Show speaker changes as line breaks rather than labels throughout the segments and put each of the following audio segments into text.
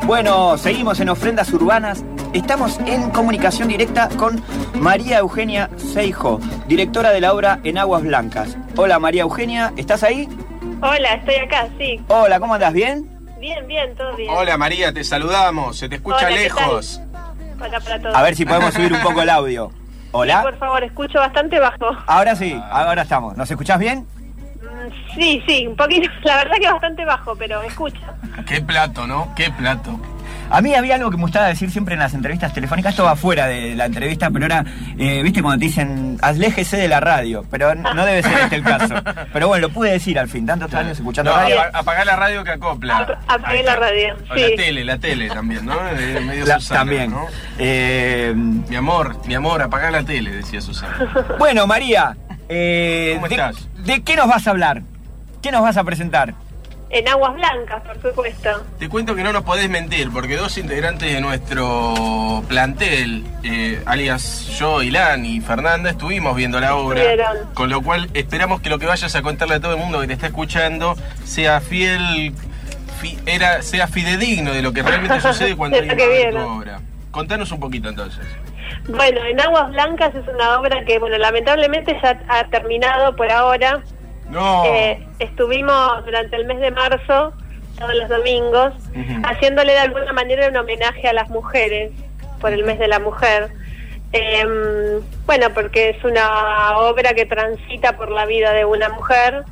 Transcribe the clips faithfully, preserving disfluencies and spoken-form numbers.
Bueno, seguimos en Ofrendas Urbanas. Estamos en comunicación directa con María Eugenia Seijo, directora de la obra En Aguas Blancas. Hola María Eugenia, ¿estás ahí?
Hola, estoy acá, sí.
Hola, ¿cómo andás? ¿Bien?
Bien, bien, todo bien.
Hola María, te saludamos, se te escucha
Hola,
lejos.
Hola para todos.
A ver si podemos subir un poco el audio. Hola.
Sí, por favor, escucho bastante bajo.
Ahora sí, ahora estamos. ¿Nos escuchás bien?
Sí, sí, un poquito, la verdad que bastante bajo, pero me escucho.
Qué plato, ¿no? Qué plato.
A mí había algo que me gustaba decir siempre en las entrevistas telefónicas. Esto va fuera de la entrevista, pero ahora, eh, viste cuando te dicen, aléjese de la radio, pero no debe ser este el caso. Pero bueno, lo pude decir al fin, tantos años escuchando
no,
radio.
Apagá la radio que acopla.
Apagué la radio,
o
sí.
La tele, la tele también, ¿no? De medio
La,
Susana,
también.
¿no?
Eh,
mi amor, mi amor, apagá la tele, decía Susana.
Bueno, María, eh,
¿cómo
de,
estás?
¿de qué nos vas a hablar? ¿Qué nos vas a presentar?
En Aguas Blancas, por supuesto.
Te cuento que no nos podés mentir, porque dos integrantes de nuestro plantel, eh, alias yo, Ilan y Fernanda, estuvimos viendo la obra.
Estuvieron.
Con lo cual esperamos que lo que vayas a contarle a todo el mundo que te está escuchando sea fiel, fi, era, sea fidedigno de lo que realmente sucede cuando
De
hay
lo
una
que
obra en tu
vieron.
obra. Contanos un poquito entonces.
Bueno, En Aguas Blancas es una obra que, bueno, lamentablemente ya ha terminado por ahora.
No.
Eh, estuvimos durante el mes de marzo, todos los domingos,
Uh-huh.
haciéndole de alguna manera un homenaje a las mujeres, por el mes de la mujer. Eh, bueno, porque es una obra que transita por la vida de una mujer,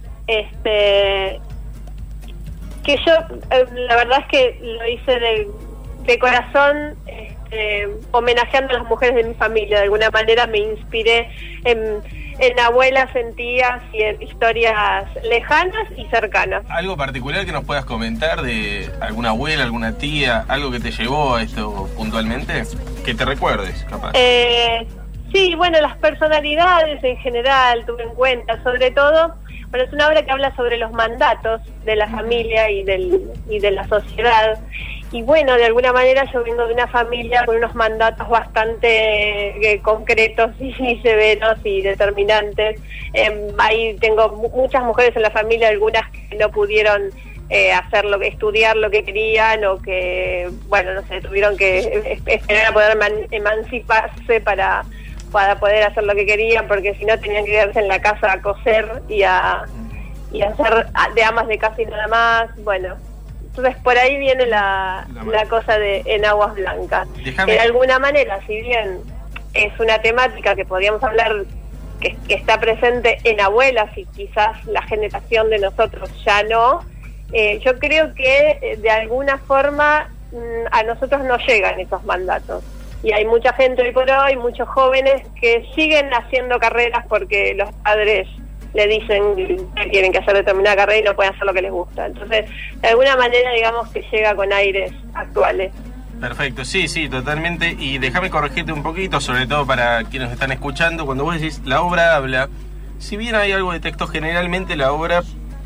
este, que yo, eh, la verdad es que lo hice de, de corazón, este, homenajeando a las mujeres de mi familia. De alguna manera me inspiré en... en abuelas, en tías y en historias lejanas y cercanas.
¿Algo particular que nos puedas comentar de alguna abuela, alguna tía, algo que te llevó a esto puntualmente? Que te recuerdes, capaz.
Eh, sí, bueno, las personalidades en general tuve en cuenta, sobre todo, bueno, es una obra que habla sobre los mandatos de la familia y, del, y de la sociedad. Y bueno, de alguna manera yo vengo de una familia con unos mandatos bastante eh, concretos y, y severos y determinantes. Eh, ahí tengo muchas mujeres en la familia, algunas que no pudieron eh, hacer lo que, estudiar lo que querían, o que, bueno, no sé, tuvieron que esperar a poder man, emanciparse para, para poder hacer lo que querían, porque si no tenían que quedarse en la casa a coser y a, y a hacer de amas de casa y nada más. Bueno, entonces por ahí viene la, la, la cosa de En Aguas Blancas.
Déjame.
De alguna manera, si bien es una temática que podríamos hablar que, que está presente en abuelas y quizás la generación de nosotros ya no, eh, yo creo que eh, de alguna forma mm, a nosotros no llegan esos mandatos. Y hay mucha gente hoy por hoy, muchos jóvenes que siguen haciendo carreras porque los padres le dicen que tienen que hacer determinada carrera y no pueden hacer lo que les gusta. Entonces, de alguna manera, digamos que llega con aires actuales.
Perfecto, sí, sí, totalmente. Y déjame corregirte un poquito, sobre todo para quienes nos están escuchando. Cuando vos decís, la obra habla, si bien hay algo de texto, generalmente la obra,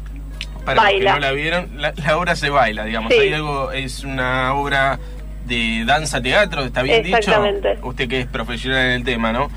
para
baila.
los que no la vieron, la, la obra se baila, digamos.
Sí.
Hay algo, es una obra de danza-teatro, ¿está bien
Exactamente.
dicho? Usted que es profesional en el tema, ¿no?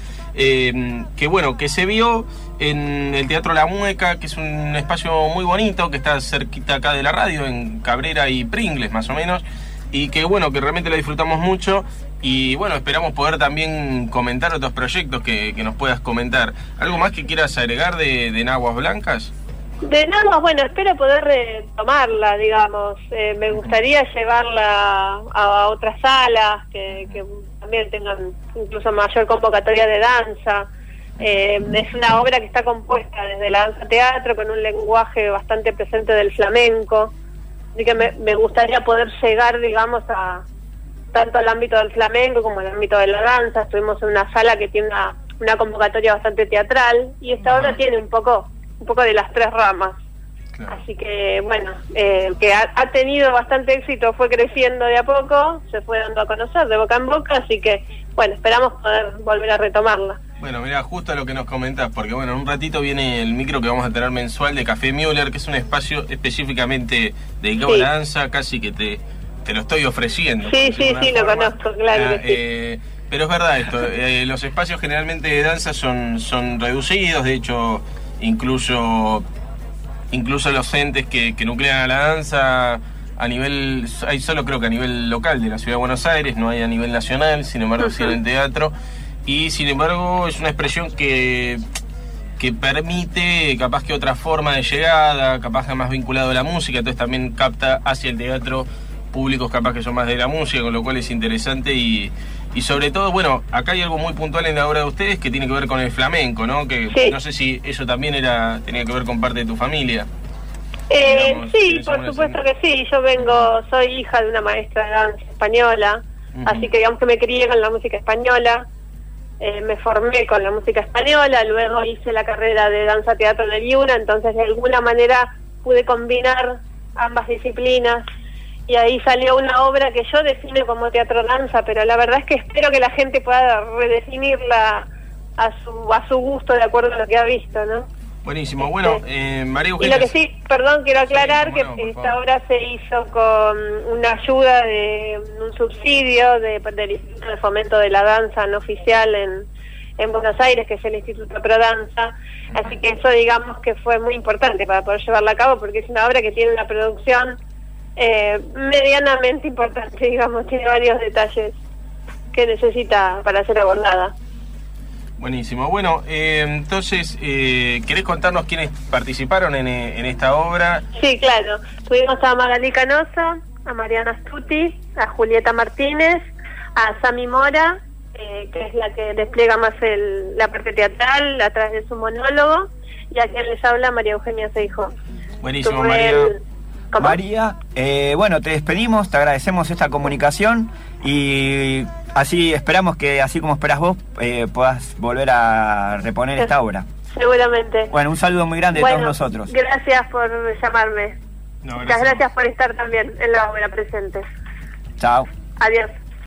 Eh, que bueno, que se vio en el Teatro La Mueca, que es un espacio muy bonito, que está cerquita acá de la radio, en Cabrera y Pringles más o menos, y que bueno, que realmente lo disfrutamos mucho. Y bueno, esperamos poder también comentar otros proyectos que, que nos puedas comentar. ¿Algo más que quieras agregar de, de En Aguas Blancas?
De nada, bueno, espero poder retomarla, digamos. Eh, me gustaría llevarla a, a otras salas que, que también tengan incluso mayor convocatoria de danza. Eh, es una obra que está compuesta desde la danza-teatro con un lenguaje bastante presente del flamenco. Así que me, me gustaría poder llegar, digamos, a tanto al ámbito del flamenco como al ámbito de la danza. Estuvimos en una sala que tiene una, una convocatoria bastante teatral, y esta obra tiene un poco un poco de las tres ramas. Claro. Así que bueno, eh, que ha, ha tenido bastante éxito, fue creciendo de a poco, se fue dando a conocer de boca en boca, así que bueno, esperamos poder volver a retomarla.
Bueno, mira, justo a lo que nos comentás, porque bueno, en un ratito viene el micro que vamos a tener mensual de Café Müller, que es un espacio específicamente dedicado sí. a la danza, casi que te, te lo estoy ofreciendo.
Sí, sí, sí, forma. Lo conozco, claro ah, que sí.
Eh, pero es verdad esto, eh, los espacios generalmente de danza son, son reducidos, de hecho, incluso, incluso los entes que, que nuclean a la danza a nivel, hay solo creo que a nivel local de la Ciudad de Buenos Aires, no hay a nivel nacional, sin embargo sí en el teatro, y sin embargo es una expresión que, que permite capaz que otra forma de llegada, capaz que más vinculado a la música, entonces también capta hacia el teatro públicos capaz que son más de la música, con lo cual es interesante y, y sobre todo, bueno, acá hay algo muy puntual en la obra de ustedes que tiene que ver con el flamenco, ¿no? Que
sí.
No sé si eso también era tenía que ver con parte de tu familia.
Eh,
Digamos,
sí, por supuesto que sí. Yo vengo, soy hija de una maestra de danza española, uh-huh. Así que digamos que me crié con la música española, eh, me formé con la música española, luego hice la carrera de danza teatro en el I U N A, entonces de alguna manera pude combinar ambas disciplinas y ahí salió una obra que yo defino como teatro danza, pero la verdad es que espero que la gente pueda redefinirla a su a su gusto de acuerdo a lo que ha visto, ¿no?
Buenísimo, bueno, eh, María Eugenia...
Y lo que sí, perdón, quiero aclarar sí,
no,
que esta favor. obra se hizo con una ayuda de un subsidio de, del Instituto de Fomento de la Danza no oficial en, en Buenos Aires, que es el Instituto Pro Danza, así que eso digamos que fue muy importante para poder llevarla a cabo, porque es una obra que tiene una producción eh, medianamente importante, digamos, tiene varios detalles que necesita para ser abordada.
Buenísimo. Bueno, eh, entonces, eh, ¿querés contarnos quiénes participaron en, en esta obra?
Sí, claro. Tuvimos a Magalí Canosa, a Mariana Stuti, a Julieta Martínez, a Sami Mora, eh, que es la que despliega más el, la parte teatral a través de su monólogo, y a quien les habla María Eugenia Seijo.
Buenísimo, María. El...
María, eh, bueno, te despedimos, te agradecemos esta comunicación y así esperamos que, así como esperas vos, eh, puedas volver a reponer esta obra.
Seguramente.
Bueno, un saludo muy grande
bueno,
de todos nosotros.
Gracias por llamarme.
No,
Muchas gracias por estar también en la obra presente.
Chao.
Adiós.